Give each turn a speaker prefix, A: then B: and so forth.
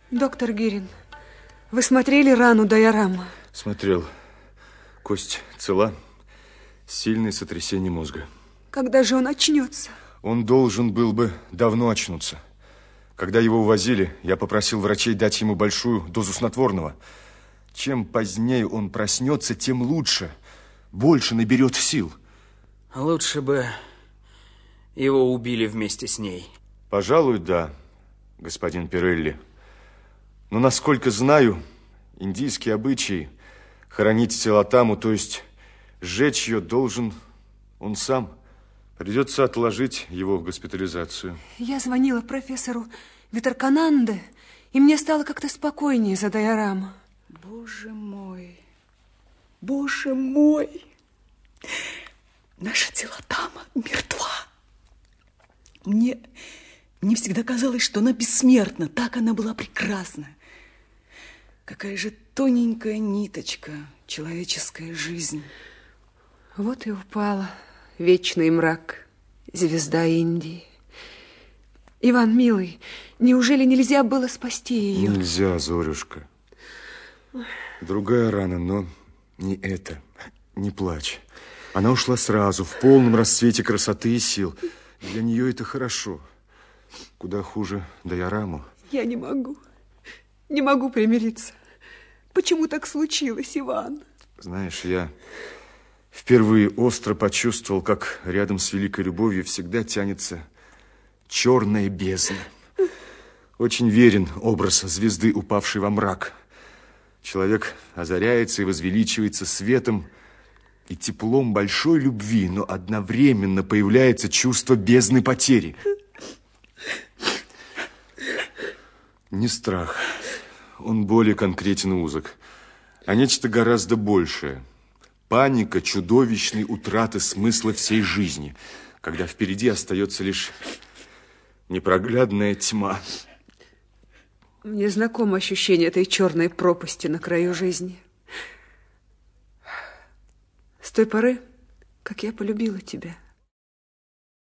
A: Доктор Гирин, вы смотрели рану Дайорама?
B: Смотрел. Кость цела. Сильное сотрясение мозга.
A: Когда же он очнется?
B: Он должен был бы давно очнуться. Когда его увозили, я попросил врачей дать ему большую дозу снотворного. Чем позднее он проснется, тем лучше. Больше наберет сил.
C: Лучше бы его убили вместе с ней.
B: Пожалуй, да, господин Пирелли. Но, насколько знаю, индийские обычаи хоронить Телотаму, то есть сжечь ее, должен он сам. Придется отложить его госпитализацию.
A: Я звонила профессору Виторкананде, и мне стало как-то спокойнее за Дайорама.
D: Боже мой, боже мой, наша Телотама мертва. Мне всегда казалось, что она бессмертна, так она была прекрасна. Какая же тоненькая ниточка, человеческая жизнь.
A: Вот и упала вечный мрак, звезда Индии. Иван, милый, неужели нельзя было спасти ее?
B: Нельзя, Зорюшка. Другая рана, но не эта. Не плачь. Она ушла сразу, в полном расцвете красоты и сил. Для нее это хорошо. Куда хуже Дайораму.
A: Я не могу. Не могу примириться. Почему так случилось, Иван?
B: Знаешь, я впервые остро почувствовал, как рядом с великой любовью всегда тянется черная бездна. Очень верен образ звезды, упавшей во мрак. Человек озаряется и возвеличивается светом и теплом большой любви, но одновременно появляется чувство бездны потери. Не страх. Он более конкретен и узок, а нечто гораздо большее. Паника чудовищной утраты смысла всей жизни, когда впереди остается лишь непроглядная тьма.
A: Мне знакомо ощущение этой черной пропасти на краю жизни. С той поры, как я полюбила тебя.